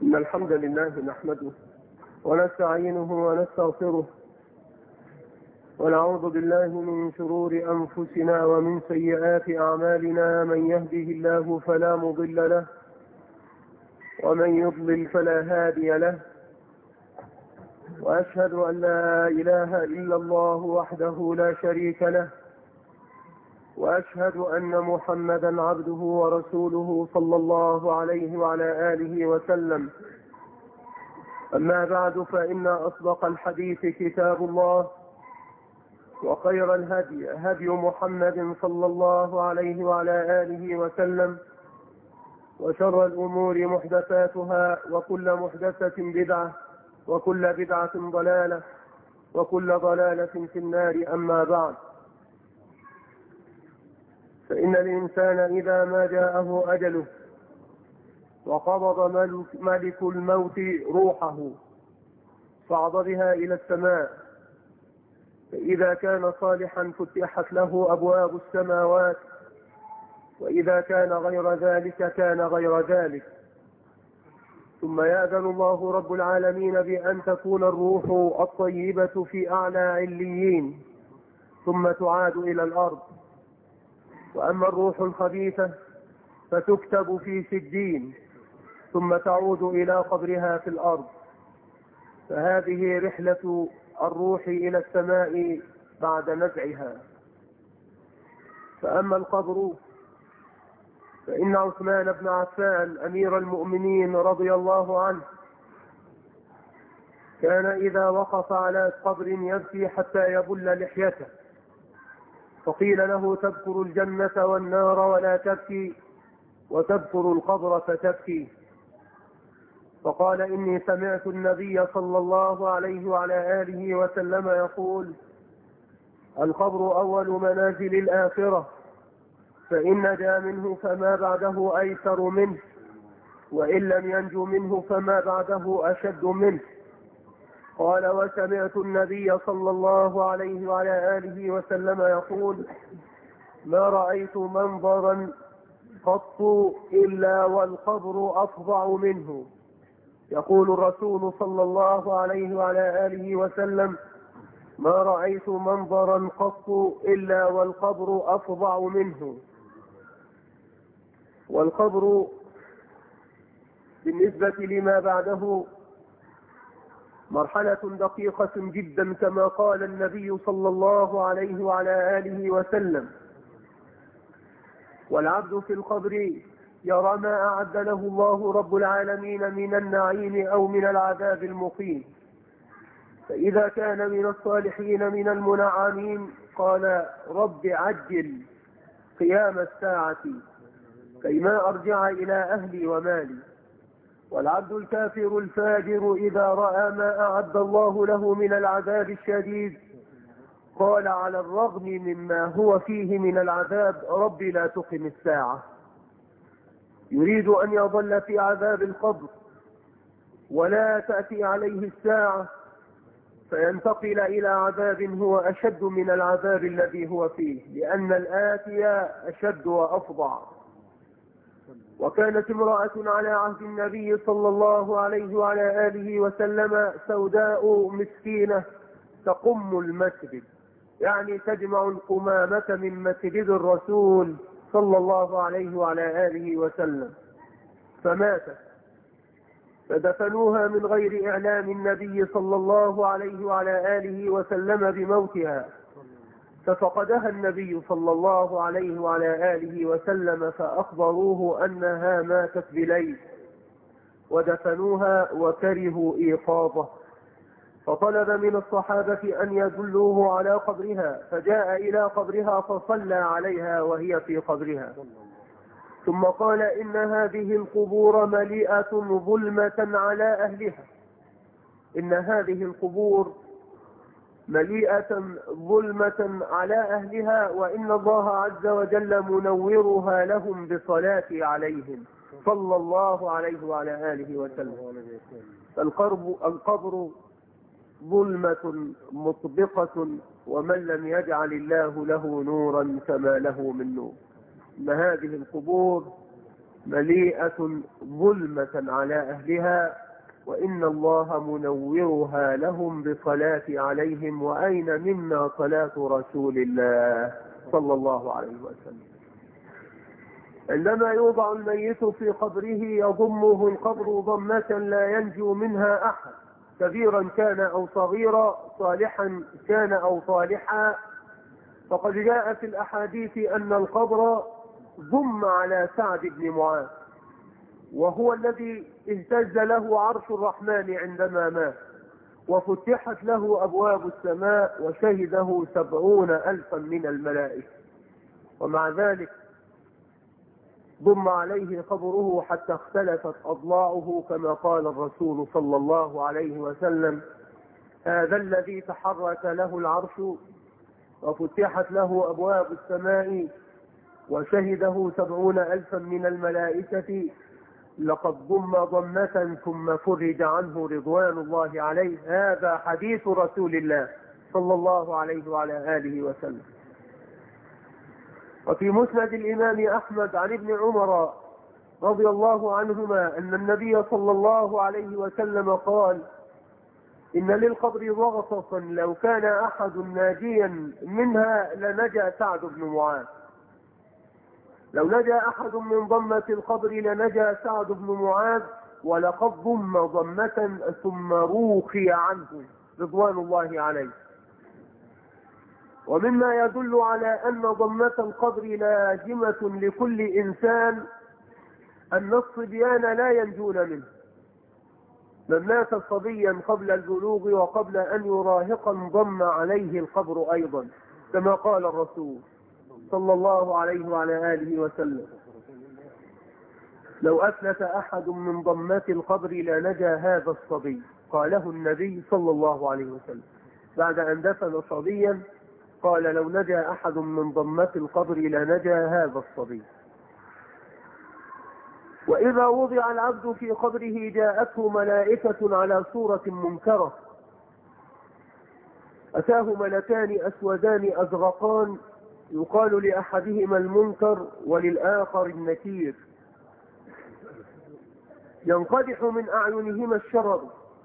إن الحمد لله نحمده ونستعينه ونستغفره ونعوذ بالله من شرور أنفسنا ومن سيئات أعمالنا. من يهده الله فلا مضل له ومن يضلل فلا هادي له، وأشهد أن لا إله إلا الله وحده لا شريك له، وأشهد أن محمدا عبده ورسوله صلى الله عليه وعلى آله وسلم. أما بعد، فإن أصدق الحديث كتاب الله، وخير الهدي هدي محمد صلى الله عليه وعلى آله وسلم، وشر الأمور محدثاتها، وكل محدثة بدعة، وكل بدعة ضلالة، وكل ضلالة في النار. أما بعد، فإن الإنسان إذا ما جاءه أجله وقبض ملك الموت روحه صعد بها إلى السماء، فإذا كان صالحا فتحت له أبواب السماوات، وإذا كان غير ذلك كان غير ذلك. ثم يأذن الله رب العالمين بأن تكون الروح الطيبة في أعلى عليين، ثم تعاد إلى الأرض. وأما الروح الخبيثة فتكتب في سجين، ثم تعود إلى قبرها في الأرض. فهذه رحلة الروح إلى السماء بعد نزعها. فأما القبر فإن عثمان بن عفان أمير المؤمنين رضي الله عنه كان إذا وقف على قبر يبكي حتى يبل لحيته، فقيل له: تذكر الجنة والنار ولا تبكي، وتذكر القبر فتبكي؟ فقال: إني سمعت النبي صلى الله عليه وعلى آله وسلم يقول: القبر أول منازل الآخرة، فإن نجا منه فما بعده أيسر منه، وإن لم ينجو منه فما بعده أشد منه. قال: وسمعت النبي صلى الله عليه وعلى آله وسلم يقول: ما رأيت منظرا قط إلا والقبر أفظع منه. يقول الرسول صلى الله عليه وعلى آله وسلم: ما رأيت منظرا قط إلا والقبر أفظع منه. والقبر بالنسبة لما بعده مرحلة دقيقة جدا، كما قال النبي صلى الله عليه وعلى آله وسلم: والعبد في القبر يرى ما أعد له الله رب العالمين من النعيم أو من العذاب المقيم. فإذا كان من الصالحين من المنعمين قال: رب عجل قيام الساعة كيما أرجع إلى أهلي ومالي. والعبد الكافر الفاجر إذا رأى ما أعد الله له من العذاب الشديد قال: على الرغم مما هو فيه من العذاب رب لا تقم الساعة. يريد أن يظل في عذاب القبر ولا تأتي عليه الساعة، فينتقل إلى عذاب هو أشد من العذاب الذي هو فيه، لأن الآتي أشد وأفظع. وكانت امرأة على عهد النبي صلى الله عليه وعلى آله وسلم سوداء مسكينة تقم المسجد، يعني تجمع القمامة من مسجد الرسول صلى الله عليه وعلى آله وسلم، فماتت، فدفنوها من غير إعلام النبي صلى الله عليه وعلى آله وسلم بموتها. ففقدها النبي صلى الله عليه وعلى آله وسلم فأخبروه أنها ماتت بليل، ودفنوها وكرهوا إيقاظه، فطلب من الصحابة أن يدلوه على قبرها، فجاء إلى قبرها فصلى عليها وهي في قبرها، ثم قال: إن هذه القبور مليئة ظلمة على أهلها، إن هذه القبور مليئة ظلمة على أهلها، وإن الله عز وجل منورها لهم بصلاة عليهم صلى الله عليه وعلى آله وسلم. القبر ظلمة مطبقة، ومن لم يجعل الله له نورا فما له من نور. إن هذه القبور مليئة ظلمة على أهلها، وإن الله منورها لهم بصلاة عليهم، وأين منا صلاة رسول الله صلى الله عليه وسلم. عندما يوضع الميت في قبره يضمه القبر ضمة لا ينجو منها أحد، كبيرا كان أو صغيرا، صالحا كان أو صالحا. فقد جاء في الأحاديث أن القبر ضم على سعد بن معاذ، وهو الذي اهتز له عرش الرحمن عندما مات، وفتحت له أبواب السماء وشهده 70,000 من الملائكة، ومع ذلك ضم عليه قبره حتى اختلفت أضلاعه، كما قال الرسول صلى الله عليه وسلم: هذا الذي تحرك له العرش وفتحت له أبواب السماء وشهده 70,000 من الملائكة، لقد ضم ضمة ثم فرج عنه رضوان الله عليه. هذا حديث رسول الله صلى الله عليه وعلى آله وسلم. وفي مسند الإمام أحمد عن ابن عمر رضي الله عنهما أن النبي صلى الله عليه وسلم قال: إن للقبر ضغطة لو كان أحد ناجيا منها لنجا سعد بن معاذ. لو نجا أحد من ضمة القبر لنجا سعد بن معاذ، ولقد ضم ضمة ثم روخي عنه رضوان الله عليه. ومما يدل على أن ضمة القبر لازمة لكل إنسان أن الصبيان لا ينجون منه. من مات صبيا قبل البلوغ وقبل أن يراهق انضم عليه القبر أيضا، كما قال الرسول صلى الله عليه وعلى آله وسلم: لو أفلت أحد من ضمة القبر لنجا هذا الصبي. قاله النبي صلى الله عليه وسلم بعد أن دفن صبيا، قال: لو نجا أحد من ضمة القبر لنجا هذا الصبي. وإذا وضع العبد في قبره جاءته ملائكة على صورة منكرة، أتاه ملكان أسودان أزرقان، يقال لأحدهما المنكر وللآخر النكير، ينقدح من أعينهما الشرر،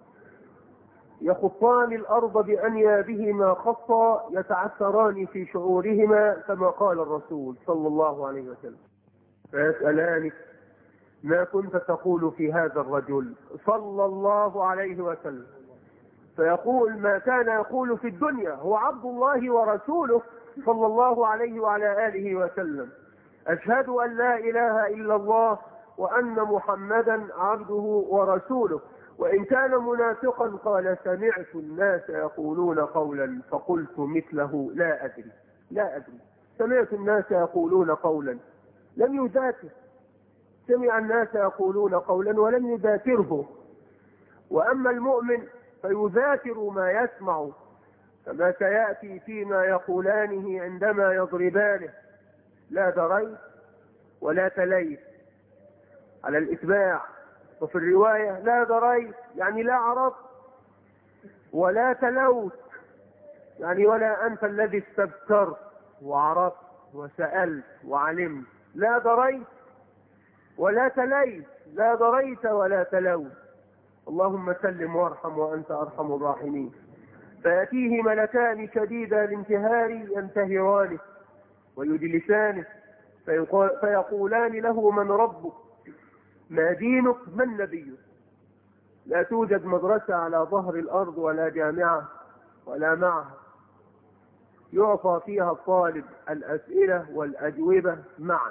يخطان الأرض بأنيابهما خطا، يتعثران في شعورهما، كما قال الرسول صلى الله عليه وسلم. فيسألانك: ما كنت تقول في هذا الرجل صلى الله عليه وسلم؟ فيقول: ما كان يقول في الدنيا، هو عبد الله ورسوله صلى الله عليه وعلى آله وسلم. أشهد أن لا إله إلا الله وأن محمدا عبده ورسوله. وإن كان منافقا قال: سمعت الناس يقولون قولا فقلت مثله لا أدري. سمعت الناس يقولون قولا، لم يذاكر. سمع الناس يقولون قولا ولم يذاكره. وأما المؤمن فيذاكر ما يسمع، كما سيأتي فيما يقولانه عندما يضربانه: لا دريت ولا تليت، على الإتباع. وفي الرواية: لا دريت يعني لا عرفت، ولا تلوت يعني ولا أنت الذي استبكرت وعرفت وسألت وعلمت. لا دريت ولا تليت، لا دريت ولا تلوت. اللهم سلم وارحم وأنت أرحم الراحمين. فيأتيه ملكان شديدا الانتهار ينتهرانه ويجلسانه، فيقولان له: من ربك؟ ما دينك؟ من نبيك؟ لا توجد مدرسة على ظهر الأرض ولا جامعة ولا معهد يعطى فيها الطالب الأسئلة والأجوبة معا،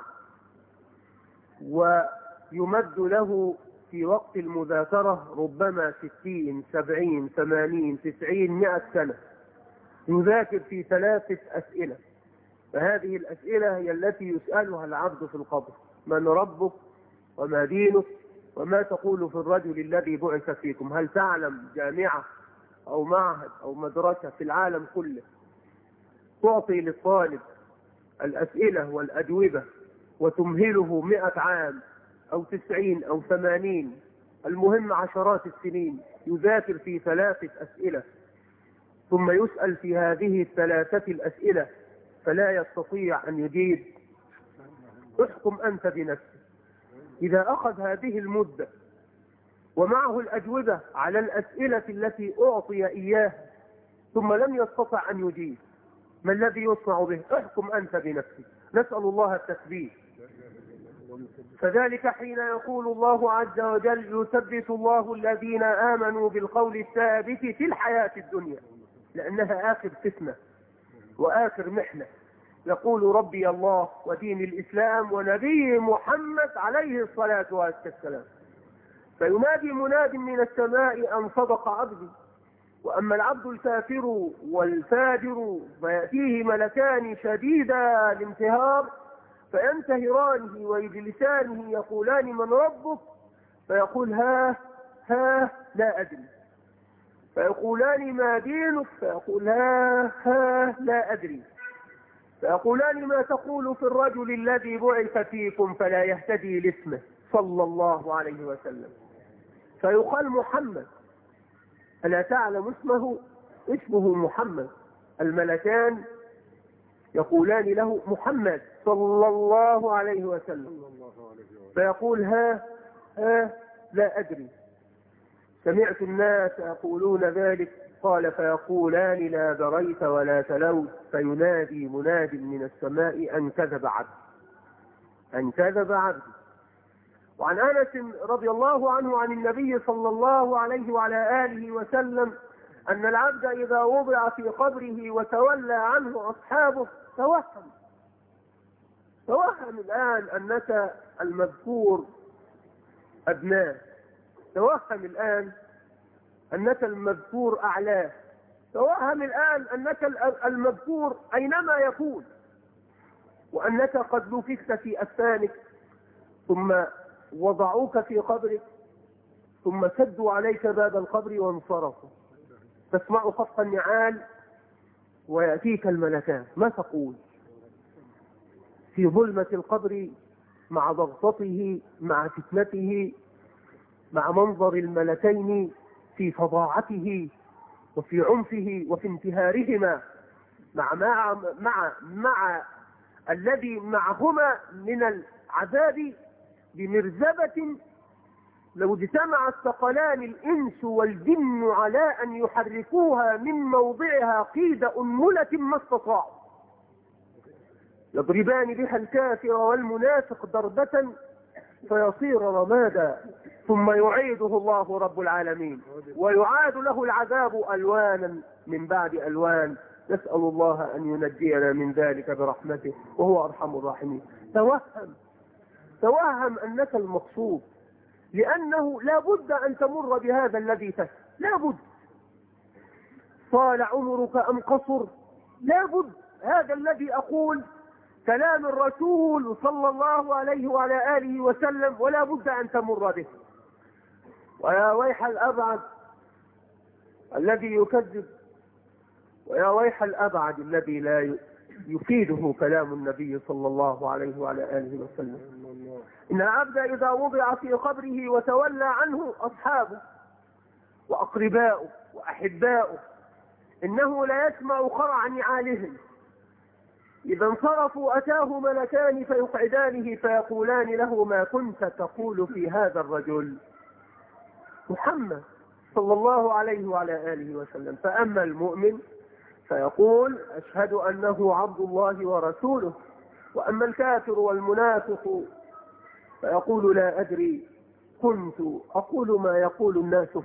ويمد له في وقت المذاكرة ربما 60 70 80 90 100 سنة يذاكر في 3 أسئلة. فهذه الأسئلة هي التي يسألها العبد في القبر: من ربك؟ وما دينك؟ وما تقول في الرجل الذي بعث فيكم؟ هل تعلم جامعة أو معهد أو مدرسة في العالم كله تعطي للطالب الأسئلة والأجوبة وتمهله 100 عام أو 90 أو 80، المهم عشرات السنين، يذاكر في 3 أسئلة ثم يسأل في هذه ال3 الأسئلة فلا يستطيع أن يجيب؟ احكم أنت بنفسك. إذا أخذ هذه المدة ومعه الأجوبة على الأسئلة التي أعطي إياه ثم لم يستطع أن يجيب، ما الذي يصنع به؟ احكم أنت بنفسك. نسأل الله التثبيت. فذلك حين يقول الله عز وجل: يثبت الله الذين آمنوا بالقول الثابت في الحياة الدنيا، لأنها آخر فتنة وآخر محنة. يقول: ربي الله ودين الإسلام ونبي محمد عليه الصلاة والسلام. فينادي مناد من السماء أن صدق عبدي. وأما العبد الكافر والفاجر فيأتيه ملكان شديدا الانتهار فينتهرانه ويجلسانه يقولان: من ربك؟ فيقول: ها لا أدري. فيقولان: ما دينك؟ فيقول: ها لا أدري. فيقولان: ما تقول في الرجل الذي بعث فيكم فلا يهتدي لاسمه صلى الله عليه وسلم؟ فيقال: محمد. ألا تعلم اسمه؟ اسمه محمد. الملكان يقولان له: محمد صلى الله عليه وسلم. فيقول: ها لا أدري. سمعت الناس يقولون ذلك. قال: فيقولان: لا دريت ولا تلوت. فينادي مناد من السماء: أن كذب عبدي، أن كذب عبدي. وعن أنس رضي الله عنه عن النبي صلى الله عليه وعلى آله وسلم أن العبد إذا وضع في قبره وتولى عنه أصحابه توهم الآن أنك المذكور أدناه، توهم الآن أنك المذكور أعلاه، توهم الآن أنك المذكور أينما يكون، وأنك قد نفخت في أسنانك ثم وضعوك في قبرك ثم سدوا عليك باب القبر وانصرفوا. تسمع خفق النعال ويأتيك الملكان. ما تقول في ظلمة القبر مع ضغطته مع فتنته مع منظر الملكين في فظاعته وفي عنفه وفي انتهارهما مع الذي معهما من العذاب بمرزبة لو اجتمع الثقلان الإنس والجن على أن يحركوها من موضعها قيد أنملة ما استطاعوا. يضربان بها الكافر والمنافق ضربة فيصير رمادا ثم يعيده الله رب العالمين ويعاد له العذاب ألوانا من بعد ألوان. نسأل الله أن ينجينا من ذلك برحمته وهو أرحم الراحمين. توهم أنك المقصود، لأنه لا بد أن تمر بهذا الذي تسأل، لا بد. طال عمرك أم قصر، لا بد. هذا الذي أقول كلام الرسول صلى الله عليه وعلى آله وسلم، ولا بد أن تمر به. ويا ويح الأبعد الذي يكذب، ويا ويح الأبعد الذي لا يفيده كلام النبي صلى الله عليه وعلى آله وسلم. إن العبد إذا وضع في قبره وتولى عنه أصحابه وأقرباؤه وأحباؤه إنه لا يسمع خرع نعالهم. إذا انصرفوا أتاه ملكان فيقعدانه فيقولان له: ما كنت تقول في هذا الرجل؟ محمد صلى الله عليه وعلى آله وسلم. فأما المؤمن فيقول: أشهد أنه عبد الله ورسوله. وأما الكافر والمنافق فيقول: لا أدري، كنت أقول ما يقول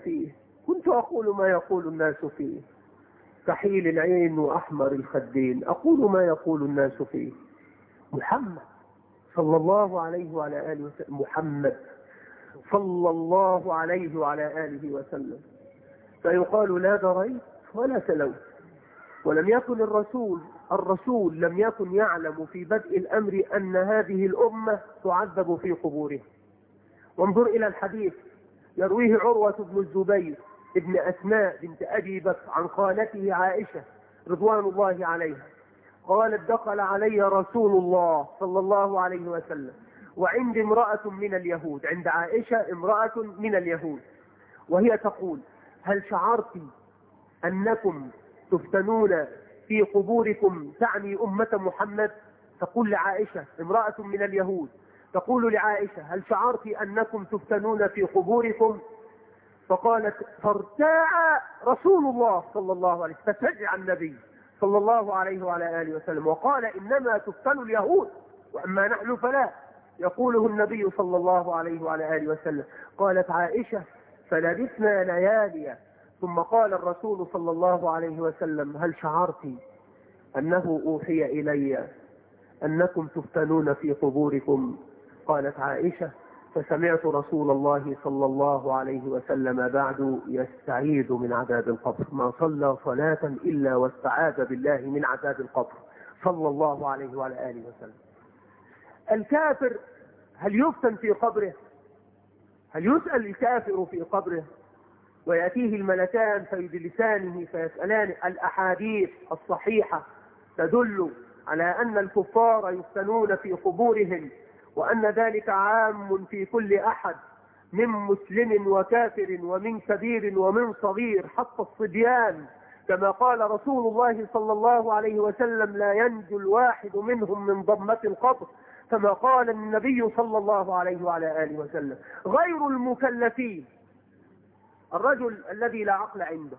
الناس فيه، كحيل العين وأحمر الخدين، أقول ما يقول الناس فيه. محمد صلى الله عليه وعلى آله وسلم، محمد صلى الله عليه وعلى آله وسلم. فيقال: لا دريت ولا تلوت. ولم يكن الرسول لم يكن يعلم في بدء الأمر أن هذه الأمة تعذب في قبورها. وانظر إلى الحديث يرويه عروة بن الزبير ابن أسماء بنت أبي بكر عن خالته عائشة رضوان الله عليها قالت: دخل علي رسول الله صلى الله عليه وسلم وعند امرأة من اليهود، عند عائشة امرأة من اليهود، وهي تقول: هل شعرت أنكم تفتنون في قبوركم؟ تعني أمة محمد. تقول لعائشة امرأة من اليهود: تقول لعائشة: هل شعرت أنكم تفتنون في قبوركم؟ فقالت: فارتاع رسول الله صلى الله عليه وسلم، ففزع النبي صلى الله عليه وعلى آله وسلم وقال: إنما تفتن اليهود وأما نحن فلا. يقوله النبي صلى الله عليه وعلى آله وسلم. قالت عائشة: فلبثنا ليالي، ثم قال الرسول صلى الله عليه وسلم: هل شعرت أنه أوحي إلي أنكم تفتنون في قبوركم؟ قالت عائشة: فسمعت رسول الله صلى الله عليه وسلم بعد يستعيذ من عذاب القبر، ما صلى صلاة إلا واستعاذ بالله من عذاب القبر صلى الله عليه وعلى آله وسلم. الكافر هل يفتن في قبره؟ هل يسأل الكافر في قبره ويأتيه الملكان فيجلسانه فيسألان؟ الأحاديث الصحيحة تدل على أن الكفار يفتنون في قبورهم، وأن ذلك عام في كل أحد من مسلم وكافر ومن كبير ومن صغير حتى الصبيان، كما قال رسول الله صلى الله عليه وسلم: لا ينجو الواحد منهم من ضمة القبر، كما قال النبي صلى الله عليه وعلى آله وسلم. غير المكلفين، الرجل الذي لا عقل عنده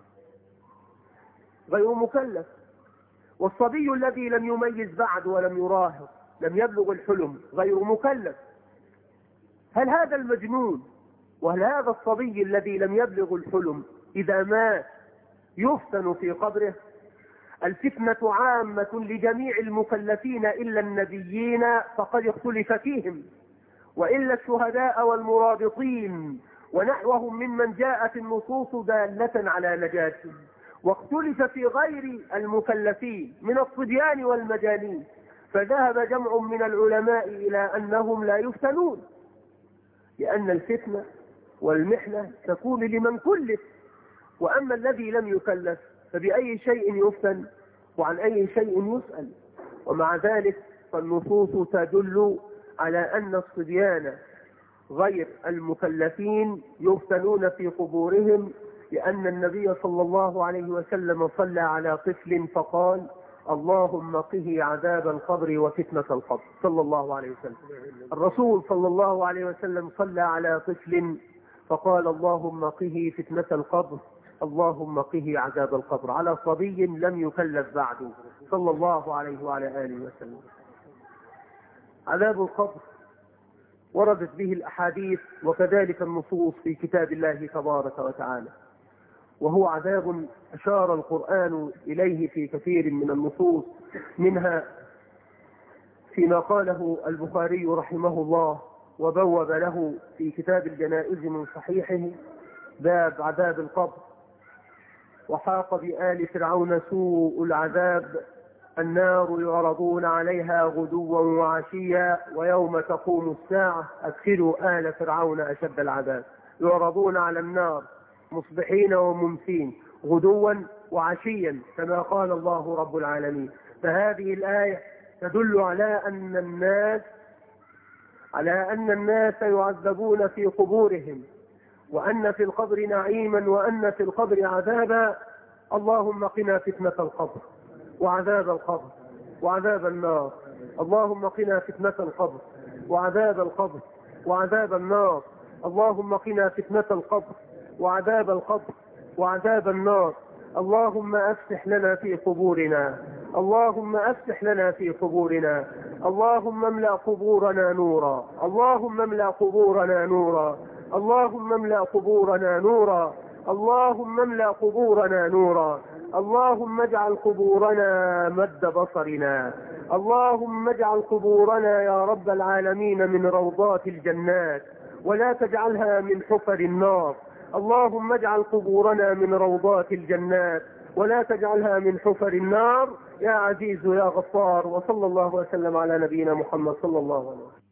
غير مكلف، والصبي الذي لم يميز بعد ولم يراهق لم يبلغ الحلم غير مكلف. هل هذا المجنون وهل هذا الصبي الذي لم يبلغ الحلم إذا مات يفتن في قبره؟ الفتنة عامة لجميع المكلفين إلا النبيين فقد اختلف فيهم، وإلا الشهداء والمرابطين ونحوهم ممن جاءت النصوص دالة على نجاتهم. واختلف في غير المكلفين من الصبيان والمجانين، فذهب جمع من العلماء إلى أنهم لا يفتنون، لأن الفتنة والمحنة تكون لمن كلف، وأما الذي لم يكلف فبأي شيء يفتن وعن أي شيء يسأل. ومع ذلك فالنصوص تدل على أن الصبيان غير المكلفين يفتنون في قبورهم، لأن النبي صلى الله عليه وسلم صلى على طفل فقال: اللهم قه عذاب القبر وفتنة القبر، صلى الله عليه وسلم. الرسول صلى الله عليه وسلم صلى على طفل فقال: اللهم قه فتنة القبر، اللهم قه عذاب القبر، على صبي لم يكلف بعد، صلى الله عليه وعلى آله وسلم. عذاب القبر وردت به الأحاديث وكذلك النصوص في كتاب الله تبارك وتعالى، وهو عذاب أشار القرآن إليه في كثير من النصوص، منها فيما قاله البخاري رحمه الله وبوب له في كتاب الجنائز من صحيحه باب عذاب القبر: وحاق بآل فرعون سوء العذاب، النار يعرضون عليها غدوا وعشيا ويوم تقوم الساعة أدخلوا آل فرعون أشد العذاب. يعرضون على النار مصبحين وممسين غدوا وعشيا كما قال الله رب العالمين. فهذه الآية تدل على أن الناس يعذبون في قبورهم، وأن في القبر نعيما وأن في القبر عذابا. اللهم قنا فتنة القبر وعذاب القبر وعذاب النار، اللهم قنا فتنة القبر وعذاب القبر وعذاب النار، اللهم قنا فتنة القبر وعذاب القبر وعذاب النار. اللهم أفسح لنا في قبورنا، اللهم أفسح لنا في قبورنا، اللهم املأ قبورنا نورا، اللهم املأ قبورنا نورا، اللهم املأ قبورنا نورا، اللهم املأ قبورنا نورا، اللهم اجعل قبورنا مد بصرنا، اللهم اجعل قبورنا يا رب العالمين من روضات الجنات ولا تجعلها من حفر النار. اللهم اجعل قبورنا من روضات الجنات ولا تجعلها من حفر النار يا عزيز يا غفار. وصلى الله وسلم على نبينا محمد صلى الله عليه وسلم.